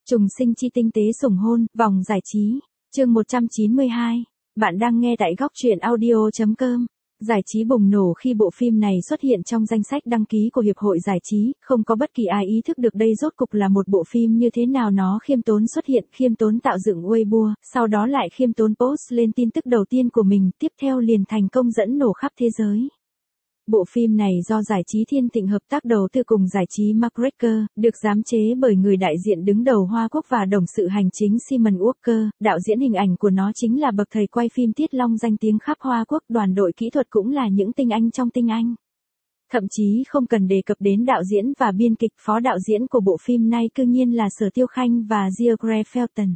Trùng sinh chi tinh tế sủng hôn, vòng giải trí. Chương 192. Bạn đang nghe tại góc truyện audio.com. Giải trí bùng nổ khi bộ phim này xuất hiện trong danh sách đăng ký của Hiệp hội Giải trí, không có bất kỳ ai ý thức được đây rốt cục là một bộ phim như thế nào. Nó khiêm tốn xuất hiện, khiêm tốn tạo dựng Weibo, sau đó lại khiêm tốn post lên tin tức đầu tiên của mình, tiếp theo liền thành công dẫn nổ khắp thế giới. Bộ phim này do Giải trí Thiên Thịnh hợp tác đầu tư cùng Giải trí McGregor, được giám chế bởi người đại diện đứng đầu Hoa Quốc và đồng sự hành chính Simon Walker, đạo diễn hình ảnh của nó chính là bậc thầy quay phim Tiết Long danh tiếng khắp Hoa Quốc, đoàn đội kỹ thuật cũng là những tinh anh trong tinh anh. Thậm chí không cần đề cập đến đạo diễn và biên kịch, phó đạo diễn của bộ phim này cư nhiên là Sở Tiêu Khanh và George Felton.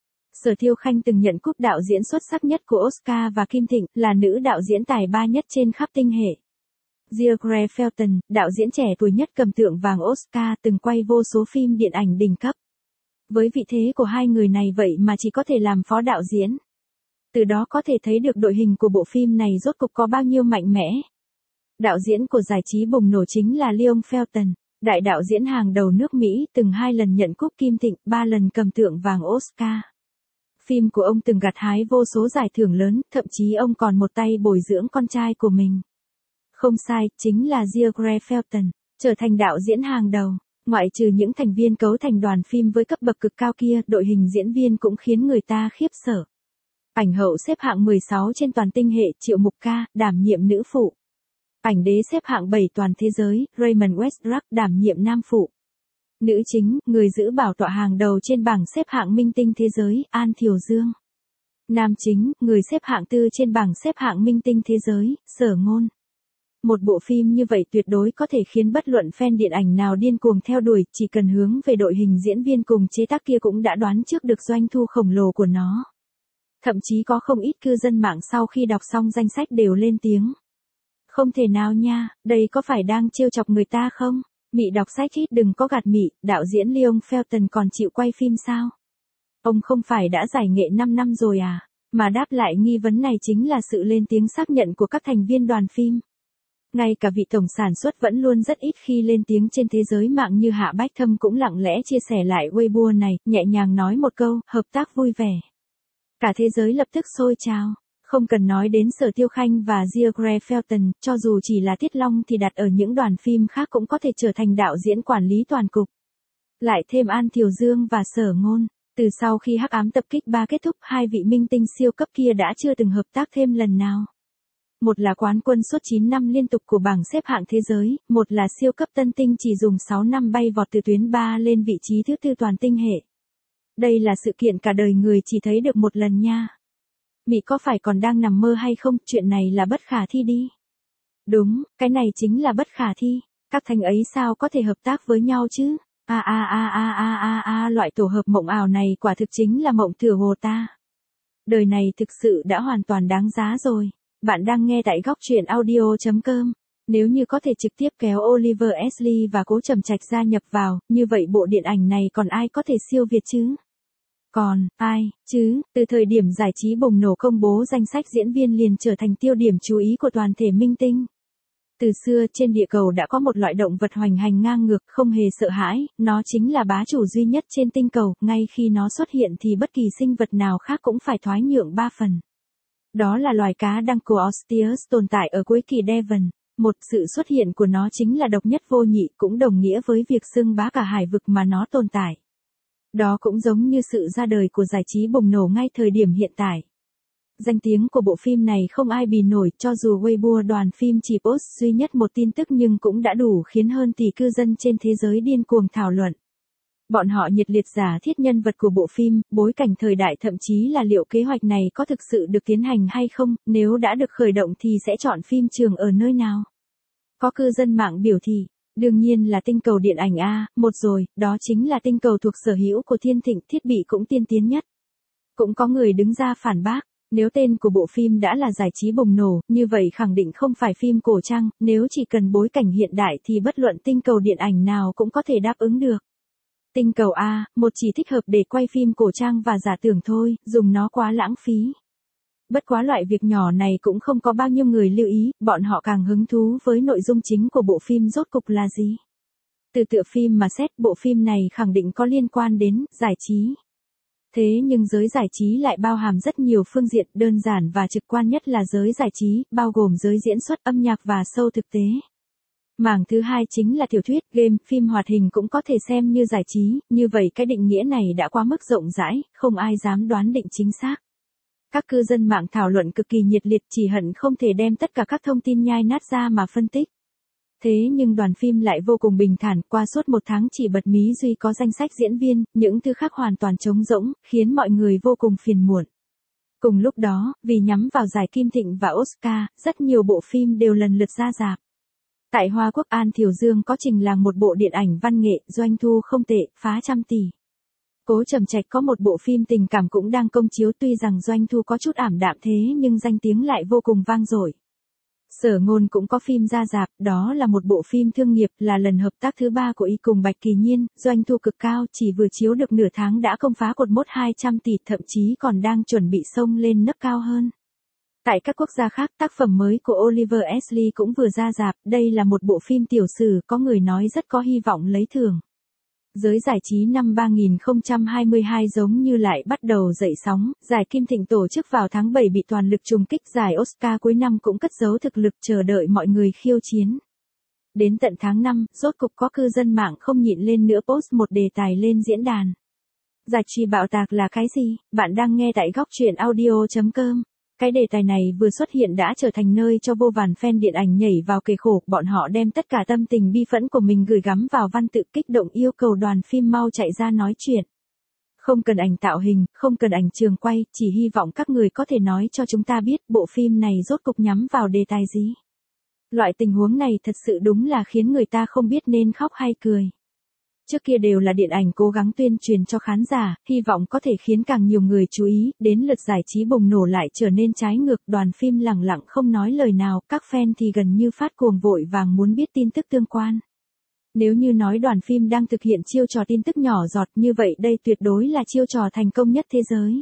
Sở Tiêu Khanh từng nhận cúp đạo diễn xuất sắc nhất của Oscar và Kim Thịnh, là nữ đạo diễn tài ba nhất trên khắp tinh hệ. George Felton, đạo diễn trẻ tuổi nhất cầm tượng vàng Oscar, từng quay vô số phim điện ảnh đỉnh cấp. Với vị thế của hai người này vậy mà chỉ có thể làm phó đạo diễn. Từ đó có thể thấy được đội hình của bộ phim này rốt cục có bao nhiêu mạnh mẽ. Đạo diễn của Giải trí bùng nổ chính là Leon Felton, đại đạo diễn hàng đầu nước Mỹ, từng 2 lần nhận cúp Kim Thịnh, 3 lần cầm tượng vàng Oscar. Phim của ông từng gặt hái vô số giải thưởng lớn, thậm chí ông còn một tay bồi dưỡng con trai của mình. Không sai, chính là George Felton, trở thành đạo diễn hàng đầu. Ngoại trừ những thành viên cấu thành đoàn phim với cấp bậc cực cao kia, đội hình diễn viên cũng khiến người ta khiếp sợ. Ảnh hậu xếp hạng 16 trên toàn tinh hệ, Triệu Mục Ca, đảm nhiệm nữ phụ. Ảnh đế xếp hạng 7 toàn thế giới, Raymond Westbrook, đảm nhiệm nam phụ. Nữ chính, người giữ bảo tọa hàng đầu trên bảng xếp hạng minh tinh thế giới, An Thiều Dương. Nam chính, người xếp hạng 4 trên bảng xếp hạng minh tinh thế giới, Sở Ngôn. Một bộ phim như vậy tuyệt đối có thể khiến bất luận fan điện ảnh nào điên cuồng theo đuổi, chỉ cần hướng về đội hình diễn viên cùng chế tác kia cũng đã đoán trước được doanh thu khổng lồ của nó. Thậm chí có không ít cư dân mạng sau khi đọc xong danh sách đều lên tiếng. Không thể nào nha, đây có phải đang trêu chọc người ta không? Mị đọc sách ít đừng có gạt mị, đạo diễn Leon Felton còn chịu quay phim sao? Ông không phải đã giải nghệ 5 năm rồi à? Mà đáp lại nghi vấn này chính là sự lên tiếng xác nhận của các thành viên đoàn phim. Ngay cả vị tổng sản xuất vẫn luôn rất ít khi lên tiếng trên thế giới mạng như Hạ Bách Thâm cũng lặng lẽ chia sẻ lại Weibo này, nhẹ nhàng nói một câu, hợp tác vui vẻ. Cả thế giới lập tức sôi trào. Không cần nói đến Sở Tiêu Khanh và George Felton, cho dù chỉ là Tiết Long thì đặt ở những đoàn phim khác cũng có thể trở thành đạo diễn quản lý toàn cục. Lại thêm An Thiều Dương và Sở Ngôn. Từ sau khi Hắc Ám Tập Kích 3 kết thúc, hai vị minh tinh siêu cấp kia đã chưa từng hợp tác thêm lần nào. Một là quán quân suốt 9 năm liên tục của bảng xếp hạng thế giới, một là siêu cấp tân tinh chỉ dùng 6 năm bay vọt từ tuyến 3 lên vị trí thứ 4 toàn tinh hệ. Đây là sự kiện cả đời người chỉ thấy được một lần nha. Mị có phải còn đang nằm mơ hay không, chuyện này là bất khả thi đi. Đúng, cái này chính là bất khả thi, các thánh ấy sao có thể hợp tác với nhau chứ? Loại tổ hợp mộng ảo này quả thực chính là mộng thửa hồ ta. Đời này thực sự đã hoàn toàn đáng giá rồi. Bạn đang nghe tại góc truyện audio.com. Nếu như có thể trực tiếp kéo Oliver Ashley và Cố Trầm Trạch gia nhập vào, như vậy bộ điện ảnh này còn ai có thể siêu việt chứ? Còn, ai, chứ, từ thời điểm Giải trí bùng nổ công bố danh sách diễn viên liền trở thành tiêu điểm chú ý của toàn thể minh tinh. Từ xưa trên địa cầu đã có một loại động vật hoành hành ngang ngược, không hề sợ hãi, nó chính là bá chủ duy nhất trên tinh cầu, ngay khi nó xuất hiện thì bất kỳ sinh vật nào khác cũng phải thoái nhượng 3 phần. Đó là loài cá đăng của Osteus tồn tại ở cuối kỳ Devon. Một, sự xuất hiện của nó chính là độc nhất vô nhị, cũng đồng nghĩa với việc xưng bá cả hải vực mà nó tồn tại. Đó cũng giống như sự ra đời của Giải trí bùng nổ ngay thời điểm hiện tại. Danh tiếng của bộ phim này không ai bì nổi, cho dù Weibo đoàn phim chỉ post duy nhất một tin tức nhưng cũng đã đủ khiến hơn tỷ cư dân trên thế giới điên cuồng thảo luận. Bọn họ nhiệt liệt giả thiết nhân vật của bộ phim, bối cảnh thời đại, thậm chí là liệu kế hoạch này có thực sự được tiến hành hay không, nếu đã được khởi động thì sẽ chọn phim trường ở nơi nào. Có cư dân mạng biểu thị, đương nhiên là tinh cầu điện ảnh một rồi, đó chính là tinh cầu thuộc sở hữu của Thiên Thịnh, thiết bị cũng tiên tiến nhất. Cũng có người đứng ra phản bác, nếu tên của bộ phim đã là Giải trí bùng nổ, như vậy khẳng định không phải phim cổ trang, nếu chỉ cần bối cảnh hiện đại thì bất luận tinh cầu điện ảnh nào cũng có thể đáp ứng được. Tinh cầu một chỉ thích hợp để quay phim cổ trang và giả tưởng thôi, dùng nó quá lãng phí. Bất quá loại việc nhỏ này cũng không có bao nhiêu người lưu ý, bọn họ càng hứng thú với nội dung chính của bộ phim rốt cục là gì. Từ tựa phim mà xét, bộ phim này khẳng định có liên quan đến giải trí. Thế nhưng giới giải trí lại bao hàm rất nhiều phương diện, đơn giản và trực quan nhất là giới giải trí, bao gồm giới diễn xuất, âm nhạc và show thực tế. Mảng thứ hai chính là tiểu thuyết, game, phim hoạt hình cũng có thể xem như giải trí, như vậy cái định nghĩa này đã quá mức rộng rãi, không ai dám đoán định chính xác. Các cư dân mạng thảo luận cực kỳ nhiệt liệt, chỉ hận không thể đem tất cả các thông tin nhai nát ra mà phân tích. Thế nhưng đoàn phim lại vô cùng bình thản, qua suốt một tháng chỉ bật mí duy có danh sách diễn viên, những thứ khác hoàn toàn trống rỗng, khiến mọi người vô cùng phiền muộn. Cùng lúc đó, vì nhắm vào giải Kim Thịnh và Oscar, rất nhiều bộ phim đều lần lượt ra rạp. Tại Hoa Quốc, An Thiều Dương có trình làng một bộ điện ảnh văn nghệ, doanh thu không tệ, phá trăm tỷ. Cố Trầm Trạch có một bộ phim tình cảm cũng đang công chiếu, tuy rằng doanh thu có chút ảm đạm thế nhưng danh tiếng lại vô cùng vang dội. Sở Ngôn cũng có phim ra rạp, đó là một bộ phim thương nghiệp, là lần hợp tác thứ 3 của y cùng Bạch Kỳ Nhiên, doanh thu cực cao, chỉ vừa chiếu được nửa tháng đã công phá cột mốc 200 tỷ, thậm chí còn đang chuẩn bị xông lên nấc cao hơn. Tại các quốc gia khác, tác phẩm mới của Oliver Ashley cũng vừa ra rạp, đây là một bộ phim tiểu sử, có người nói rất có hy vọng lấy thưởng. Giới giải trí năm 2022 giống như lại bắt đầu dậy sóng, giải Kim Thịnh tổ chức vào tháng 7 bị toàn lực trùng kích, giải Oscar cuối năm cũng cất giấu thực lực chờ đợi mọi người khiêu chiến. Đến tận tháng 5, rốt cục có cư dân mạng không nhịn lên nữa post một đề tài lên diễn đàn. Giải trí bạo tạc là cái gì? Bạn đang nghe tại góc truyện audio.com. Cái đề tài này vừa xuất hiện đã trở thành nơi cho vô vàn fan điện ảnh nhảy vào kề khổ, bọn họ đem tất cả tâm tình bi phẫn của mình gửi gắm vào văn tự, kích động yêu cầu đoàn phim mau chạy ra nói chuyện. Không cần ảnh tạo hình, không cần ảnh trường quay, chỉ hy vọng các người có thể nói cho chúng ta biết bộ phim này rốt cục nhắm vào đề tài gì. Loại tình huống này thật sự đúng là khiến người ta không biết nên khóc hay cười. Trước kia đều là điện ảnh cố gắng tuyên truyền cho khán giả, hy vọng có thể khiến càng nhiều người chú ý, đến lượt giải trí bùng nổ lại trở nên trái ngược, đoàn phim lẳng lặng không nói lời nào, các fan thì gần như phát cuồng vội vàng muốn biết tin tức tương quan. Nếu như nói đoàn phim đang thực hiện chiêu trò tin tức nhỏ giọt như vậy, đây tuyệt đối là chiêu trò thành công nhất thế giới.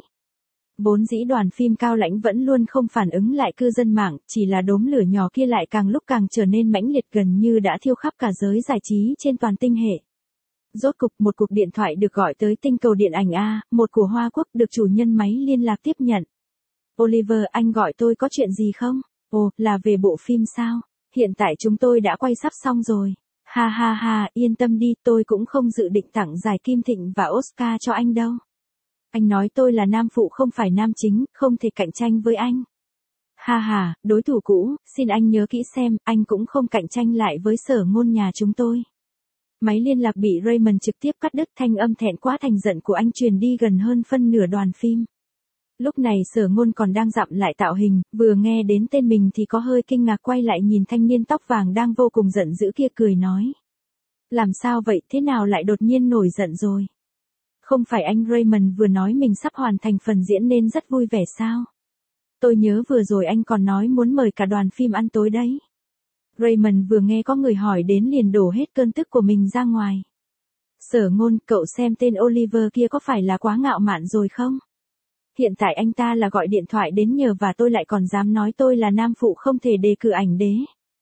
Vốn dĩ đoàn phim Cao Lãnh vẫn luôn không phản ứng lại cư dân mạng, chỉ là đốm lửa nhỏ kia lại càng lúc càng trở nên mãnh liệt, gần như đã thiêu khắp cả giới giải trí trên toàn tinh hệ. Rốt cục một cuộc điện thoại được gọi tới tinh cầu điện ảnh A, một của Hoa Quốc, được chủ nhân máy liên lạc tiếp nhận. Oliver, anh gọi tôi có chuyện gì không? Ồ, là về bộ phim sao? Hiện tại chúng tôi đã quay sắp xong rồi. Ha ha ha, yên tâm đi, tôi cũng không dự định tặng giải Kim Thịnh và Oscar cho anh đâu. Anh nói tôi là nam phụ không phải nam chính, không thể cạnh tranh với anh. Ha ha, đối thủ cũ, xin anh nhớ kỹ xem, anh cũng không cạnh tranh lại với Sở Ngôn nhà chúng tôi. Máy liên lạc bị Raymond trực tiếp cắt đứt, thanh âm thẹn quá thành giận của anh truyền đi gần hơn phân nửa đoàn phim. Lúc này Sở Ngôn còn đang dặm lại tạo hình, vừa nghe đến tên mình thì có hơi kinh ngạc, quay lại nhìn thanh niên tóc vàng đang vô cùng giận dữ kia, cười nói. Làm sao vậy, thế nào lại đột nhiên nổi giận rồi? Không phải anh Raymond vừa nói mình sắp hoàn thành phần diễn nên rất vui vẻ sao? Tôi nhớ vừa rồi anh còn nói muốn mời cả đoàn phim ăn tối đấy. Raymond vừa nghe có người hỏi đến liền đổ hết cơn tức của mình ra ngoài. Sở Ngôn, cậu xem tên Oliver kia có phải là quá ngạo mạn rồi không? Hiện tại anh ta là gọi điện thoại đến nhờ và tôi lại còn dám nói tôi là nam phụ không thể đề cử ảnh đế.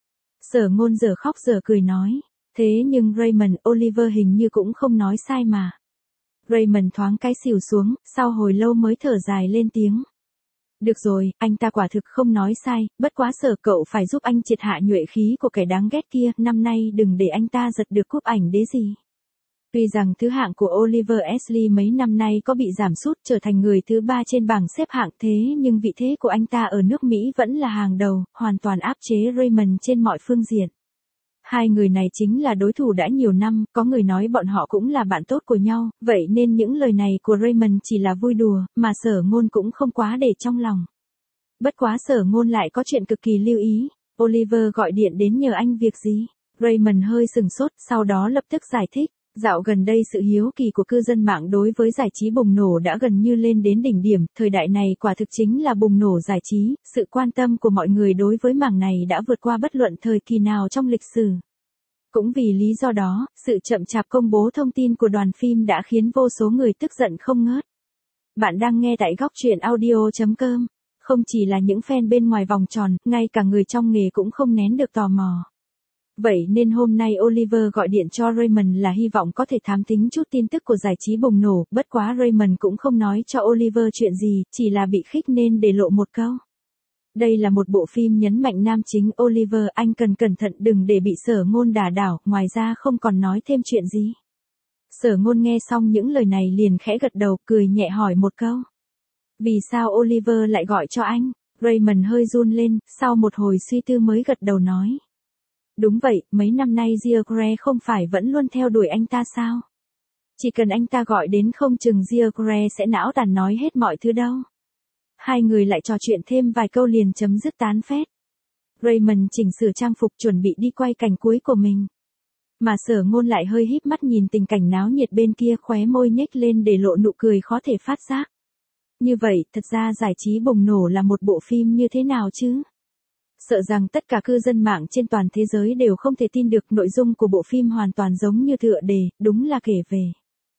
Sở Ngôn giờ khóc giờ cười nói. Thế nhưng Raymond, Oliver hình như cũng không nói sai mà. Raymond thoáng cái xỉu xuống, sau hồi lâu mới thở dài lên tiếng. Được rồi, anh ta quả thực không nói sai, bất quá Sở cậu phải giúp anh triệt hạ nhuệ khí của kẻ đáng ghét kia, năm nay đừng để anh ta giật được cúp ảnh đế gì. Tuy rằng thứ hạng của Oliver Ashley mấy năm nay có bị giảm sút trở thành người thứ 3 trên bảng xếp hạng, thế nhưng vị thế của anh ta ở nước Mỹ vẫn là hàng đầu, hoàn toàn áp chế Raymond trên mọi phương diện. Hai người này chính là đối thủ đã nhiều năm, có người nói bọn họ cũng là bạn tốt của nhau, vậy nên những lời này của Raymond chỉ là vui đùa, mà Sở Ngôn cũng không quá để trong lòng. Bất quá Sở Ngôn lại có chuyện cực kỳ lưu ý. Oliver gọi điện đến nhờ anh việc gì? Raymond hơi sừng sốt, sau đó lập tức giải thích. Dạo gần đây sự hiếu kỳ của cư dân mạng đối với giải trí bùng nổ đã gần như lên đến đỉnh điểm, thời đại này quả thực chính là bùng nổ giải trí, sự quan tâm của mọi người đối với mảng này đã vượt qua bất luận thời kỳ nào trong lịch sử. Cũng vì lý do đó, sự chậm chạp công bố thông tin của đoàn phim đã khiến vô số người tức giận không ngớt. Bạn đang nghe tại góc truyện audio.com. Không chỉ là những fan bên ngoài vòng tròn, ngay cả người trong nghề cũng không nén được tò mò. Vậy nên hôm nay Oliver gọi điện cho Raymond là hy vọng có thể thám thính chút tin tức của giải trí bùng nổ, bất quá Raymond cũng không nói cho Oliver chuyện gì, chỉ là bị khích nên để lộ một câu. Đây là một bộ phim nhấn mạnh nam chính Oliver, anh cần cẩn thận đừng để bị Sở Ngôn đả đảo, ngoài ra không còn nói thêm chuyện gì. Sở Ngôn nghe xong những lời này liền khẽ gật đầu, cười nhẹ hỏi một câu. Vì sao Oliver lại gọi cho anh? Raymond hơi run lên, sau một hồi suy tư mới gật đầu nói. Đúng vậy, mấy năm nay Giacomo không phải vẫn luôn theo đuổi anh ta sao? Chỉ cần anh ta gọi đến không chừng Giacomo sẽ não tàn nói hết mọi thứ đâu. Hai người lại trò chuyện thêm vài câu liền chấm dứt tán phét. Raymond chỉnh sửa trang phục chuẩn bị đi quay cảnh cuối của mình. Mà Sở Ngôn lại hơi híp mắt nhìn tình cảnh náo nhiệt bên kia, khóe môi nhếch lên để lộ nụ cười khó thể phát giác. Như vậy, thật ra giải trí bùng nổ là một bộ phim như thế nào chứ? Sợ rằng tất cả cư dân mạng trên toàn thế giới đều không thể tin được nội dung của bộ phim hoàn toàn giống như tựa đề, đúng là kể về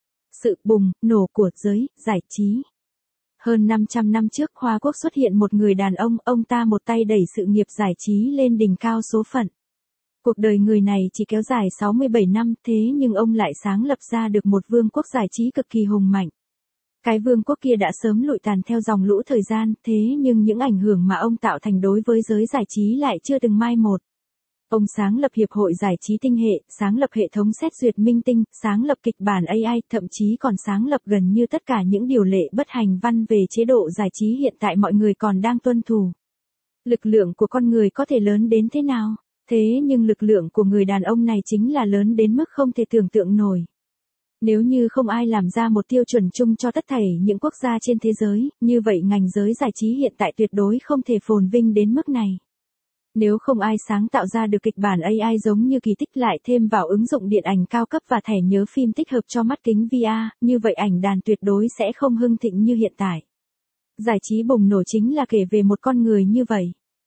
sự bùng nổ của giới giải trí. Hơn 500 năm trước Hoa Quốc xuất hiện một người đàn ông ta một tay đẩy sự nghiệp giải trí lên đỉnh cao số phận. Cuộc đời người này chỉ kéo dài 67 năm, thế nhưng ông lại sáng lập ra được một vương quốc giải trí cực kỳ hùng mạnh. Cái vương quốc kia đã sớm lụi tàn theo dòng lũ thời gian, thế nhưng những ảnh hưởng mà ông tạo thành đối với giới giải trí lại chưa từng mai một. Ông sáng lập Hiệp hội Giải trí Tinh hệ, sáng lập hệ thống xét duyệt minh tinh, sáng lập kịch bản AI, thậm chí còn sáng lập gần như tất cả những điều lệ bất hành văn về chế độ giải trí hiện tại mọi người còn đang tuân thủ. Lực lượng của con người có thể lớn đến thế nào? Thế nhưng lực lượng của người đàn ông này chính là lớn đến mức không thể tưởng tượng nổi. Nếu như không ai làm ra một tiêu chuẩn chung cho tất thảy những quốc gia trên thế giới, như vậy ngành giới giải trí hiện tại tuyệt đối không thể phồn vinh đến mức này. Nếu không ai sáng tạo ra được kịch bản AI giống như kỳ tích lại thêm vào ứng dụng điện ảnh cao cấp và thẻ nhớ phim tích hợp cho mắt kính VR, như vậy ảnh đàn tuyệt đối sẽ không hưng thịnh như hiện tại. Giải trí bùng nổ chính là kể về một con người như vậy.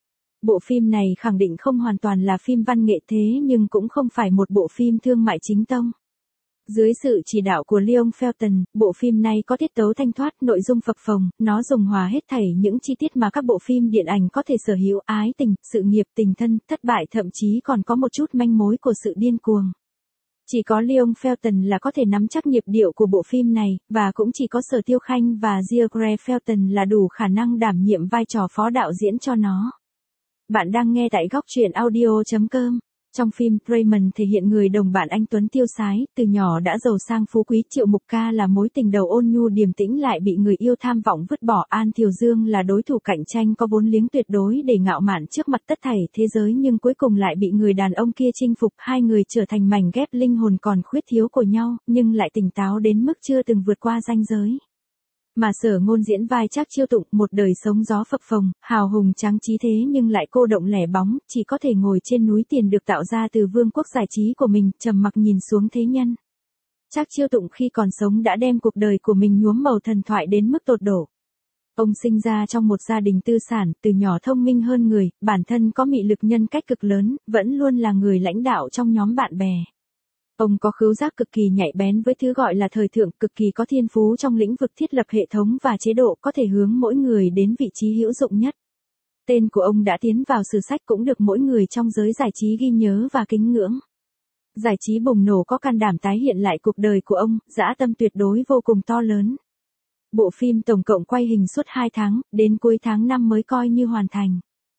Bộ phim này khẳng định không hoàn toàn là phim văn nghệ thế nhưng cũng không phải một bộ phim thương mại chính tông. Dưới sự chỉ đạo của Leon Felton, bộ phim này có tiết tấu thanh thoát, nội dung phập phồng, nó dùng hòa hết thảy những chi tiết mà các bộ phim điện ảnh có thể sở hữu, ái tình, sự nghiệp, tình thân, thất bại, thậm chí còn có một chút manh mối của sự điên cuồng. Chỉ có Leon Felton là có thể nắm chắc nhịp điệu của bộ phim này, và cũng chỉ có Sở Tiêu Khanh và Giacomo Felton là đủ khả năng đảm nhiệm vai trò phó đạo diễn cho nó. Bạn đang nghe tại góc truyện audio.com. Trong phim, Raymond thể hiện người đồng bạn anh tuấn tiêu sái, từ nhỏ đã giàu sang phú quý. Triệu Mục Ca là mối tình đầu ôn nhu điềm tĩnh lại bị người yêu tham vọng vứt bỏ. An Thiều Dương là đối thủ cạnh tranh có vốn liếng tuyệt đối để ngạo mạn trước mặt tất thảy thế giới nhưng cuối cùng lại bị người đàn ông kia chinh phục. Hai người trở thành mảnh ghép linh hồn còn khuyết thiếu của nhau, nhưng lại tỉnh táo đến mức chưa từng vượt qua ranh giới. Mà Sở Ngôn diễn vai Trác Chiêu Tụng, một đời sống gió phập phồng, hào hùng tráng trí thế nhưng lại cô đọng lẻ bóng, chỉ có thể ngồi trên núi tiền được tạo ra từ vương quốc giải trí của mình, trầm mặc nhìn xuống thế nhân. Trác Chiêu Tụng khi còn sống đã đem cuộc đời của mình nhuốm màu thần thoại đến mức tột độ. Ông sinh ra trong một gia đình tư sản, từ nhỏ thông minh hơn người, bản thân có mị lực nhân cách cực lớn, vẫn luôn là người lãnh đạo trong nhóm bạn bè. Ông có khứu giác cực kỳ nhạy bén với thứ gọi là thời thượng, cực kỳ có thiên phú trong lĩnh vực thiết lập hệ thống và chế độ, có thể hướng mỗi người đến vị trí hữu dụng nhất. Tên của ông đã tiến vào sử sách cũng được mỗi người trong giới giải trí ghi nhớ và kính ngưỡng. Giải trí bùng nổ có can đảm tái hiện lại cuộc đời của ông, dã tâm tuyệt đối vô cùng to lớn. Bộ phim tổng cộng quay hình suốt 2 tháng, đến cuối tháng 5 mới coi như hoàn thành.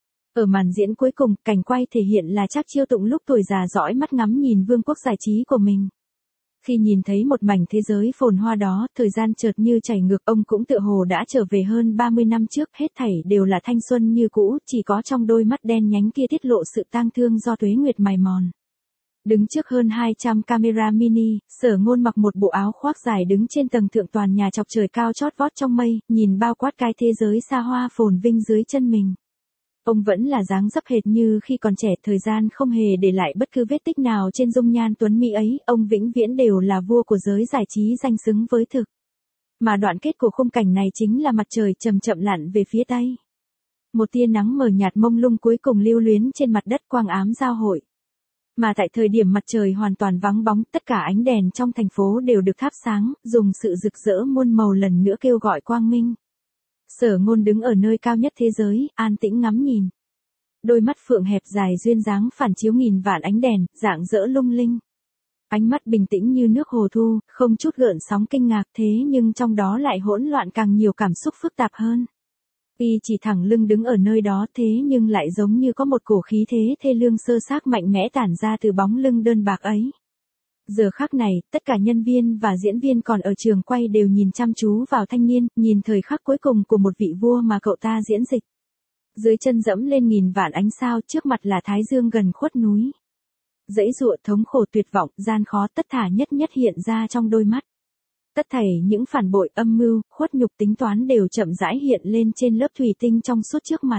Ở màn diễn cuối cùng, cảnh quay thể hiện là Trác Chiêu Tụng lúc tuổi già dõi mắt ngắm nhìn vương quốc giải trí của mình. Khi nhìn thấy một mảnh thế giới phồn hoa đó, thời gian chợt như chảy ngược, ông cũng tựa hồ đã trở về hơn 30 năm trước, hết thảy đều là thanh xuân như cũ, chỉ có trong đôi mắt đen nhánh kia tiết lộ sự tang thương do tuế nguyệt mài mòn. Đứng trước hơn 200 camera mini, Sở Ngôn mặc một bộ áo khoác dài đứng trên tầng thượng tòa nhà chọc trời cao chót vót trong mây, nhìn bao quát cái thế giới xa hoa phồn vinh dưới chân mình. Ông vẫn là dáng dấp hệt như khi còn trẻ, thời gian không hề để lại bất cứ vết tích nào trên dung nhan tuấn mỹ ấy, ông vĩnh viễn đều là vua của giới giải trí danh xứng với thực. Mà đoạn kết của khung cảnh này chính là mặt trời chậm chậm lặn về phía tây. Một tia nắng mờ nhạt mông lung cuối cùng lưu luyến trên mặt đất quang ám giao hội. Mà tại thời điểm mặt trời hoàn toàn vắng bóng, tất cả ánh đèn trong thành phố đều được thắp sáng, dùng sự rực rỡ muôn màu lần nữa kêu gọi quang minh. Sở Ngôn đứng ở nơi cao nhất thế giới, an tĩnh ngắm nhìn. Đôi mắt phượng hẹp dài duyên dáng phản chiếu nghìn vạn ánh đèn, rạng rỡ lung linh. Ánh mắt bình tĩnh như nước hồ thu, không chút gợn sóng kinh ngạc thế nhưng trong đó lại hỗn loạn càng nhiều cảm xúc phức tạp hơn. Y chỉ thẳng lưng đứng ở nơi đó thế nhưng lại giống như có một cổ khí thế thê lương sơ xác mạnh mẽ tản ra từ bóng lưng đơn bạc ấy. Giờ khắc này, tất cả nhân viên và diễn viên còn ở trường quay đều nhìn chăm chú vào thanh niên, nhìn thời khắc cuối cùng của một vị vua mà cậu ta diễn dịch. Dưới chân dẫm lên nghìn vạn ánh sao, trước mặt là thái dương gần khuất núi. Dãy dụa thống khổ tuyệt vọng, gian khó tất thả nhất nhất hiện ra trong đôi mắt. Tất thảy những phản bội âm mưu, khuất nhục tính toán đều chậm rãi hiện lên trên lớp thủy tinh trong suốt trước mặt.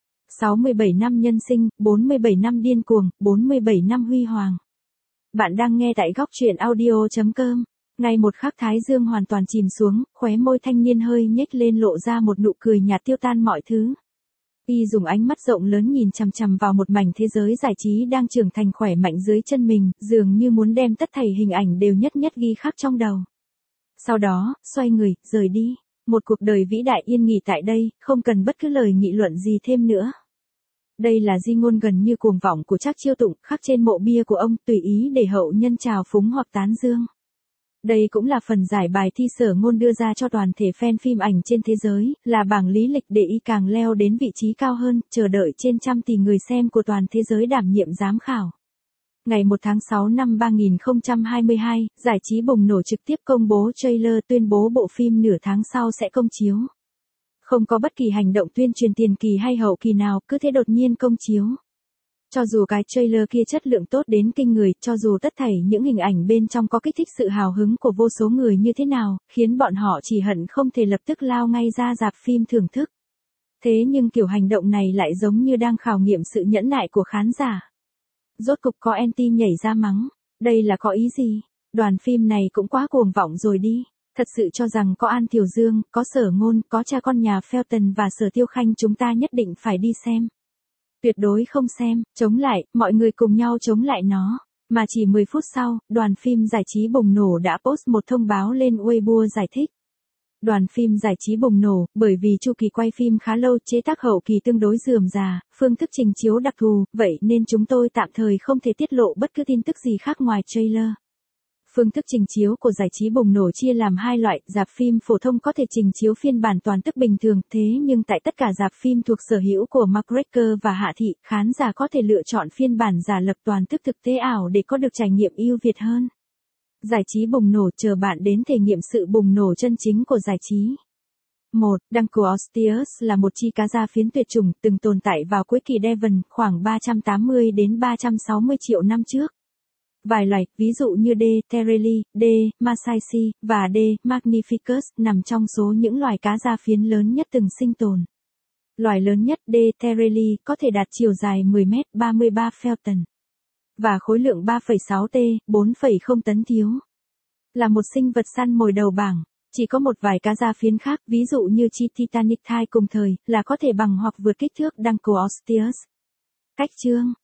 67 năm nhân sinh, 47 năm điên cuồng, 47 năm huy hoàng. Bạn đang nghe tại góc truyện audio.com. Ngay một khắc thái dương hoàn toàn chìm xuống, khóe môi thanh niên hơi nhếch lên lộ ra một nụ cười nhạt tiêu tan mọi thứ. Y dùng ánh mắt rộng lớn nhìn chằm chằm vào một mảnh thế giới giải trí đang trưởng thành khỏe mạnh dưới chân mình, dường như muốn đem tất thảy hình ảnh đều nhất nhất ghi khắc trong đầu. Sau đó, xoay người, rời đi. Một cuộc đời vĩ đại yên nghỉ tại đây, không cần bất cứ lời nghị luận gì thêm nữa. Đây là di ngôn gần như cuồng vọng của Trác Chiêu Tụng, khắc trên mộ bia của ông, tùy ý để hậu nhân trào phúng hoặc tán dương. Đây cũng là phần giải bài thi Sở Ngôn đưa ra cho toàn thể fan phim ảnh trên thế giới, là bảng lý lịch để y càng leo đến vị trí cao hơn, chờ đợi trên trăm tỷ người xem của toàn thế giới đảm nhiệm giám khảo. Ngày 1 tháng 6 năm 2022, giải trí bùng nổ trực tiếp công bố trailer tuyên bố bộ phim nửa tháng sau sẽ công chiếu. Không có bất kỳ hành động tuyên truyền tiền kỳ hay hậu kỳ nào, cứ thế đột nhiên công chiếu. Cho dù cái trailer kia chất lượng tốt đến kinh người, cho dù tất thảy những hình ảnh bên trong có kích thích sự hào hứng của vô số người như thế nào, khiến bọn họ chỉ hận không thể lập tức lao ngay ra rạp phim thưởng thức. Thế nhưng kiểu hành động này lại giống như đang khảo nghiệm sự nhẫn nại của khán giả. Rốt cục có anti nhảy ra mắng, đây là có ý gì? Đoàn phim này cũng quá cuồng vọng rồi đi. Thật sự cho rằng có An Thiều Dương, có Sở Ngôn, có cha con nhà Felton và Sở Tiêu Khanh chúng ta nhất định phải đi xem. Tuyệt đối không xem, chống lại, mọi người cùng nhau chống lại nó. Mà chỉ 10 phút sau, đoàn phim giải trí bùng nổ đã post một thông báo lên Weibo giải thích. Đoàn phim giải trí bùng nổ, bởi vì chu kỳ quay phim khá lâu, chế tác hậu kỳ tương đối rườm rà, phương thức trình chiếu đặc thù, vậy nên chúng tôi tạm thời không thể tiết lộ bất cứ tin tức gì khác ngoài trailer. Phương thức trình chiếu của giải trí bùng nổ chia làm hai loại, rạp phim phổ thông có thể trình chiếu phiên bản toàn tức bình thường, thế nhưng tại tất cả rạp phim thuộc sở hữu của McGregor và Hạ Thị, khán giả có thể lựa chọn phiên bản giả lập toàn tức thực tế ảo để có được trải nghiệm ưu việt hơn. Giải trí bùng nổ chờ bạn đến thể nghiệm sự bùng nổ chân chính của giải trí. 1. Dancosteus là một chi cá da phiến tuyệt chủng từng tồn tại vào cuối kỳ Devon khoảng 380 đến 360 triệu năm trước. Vài loài, ví dụ như D. terrelli, D. masaisi, và D. magnificus, nằm trong số những loài cá da phiến lớn nhất từng sinh tồn. Loài lớn nhất D. terrelli có thể đạt chiều dài 10 mét 33 Felton. Và khối lượng 3,6 t, 4,0 tấn thiếu. Là một sinh vật săn mồi đầu bảng. Chỉ có một vài cá da phiến khác, ví dụ như chi Titanic thai cùng thời, là có thể bằng hoặc vượt kích thước Dancosteus. Cách chương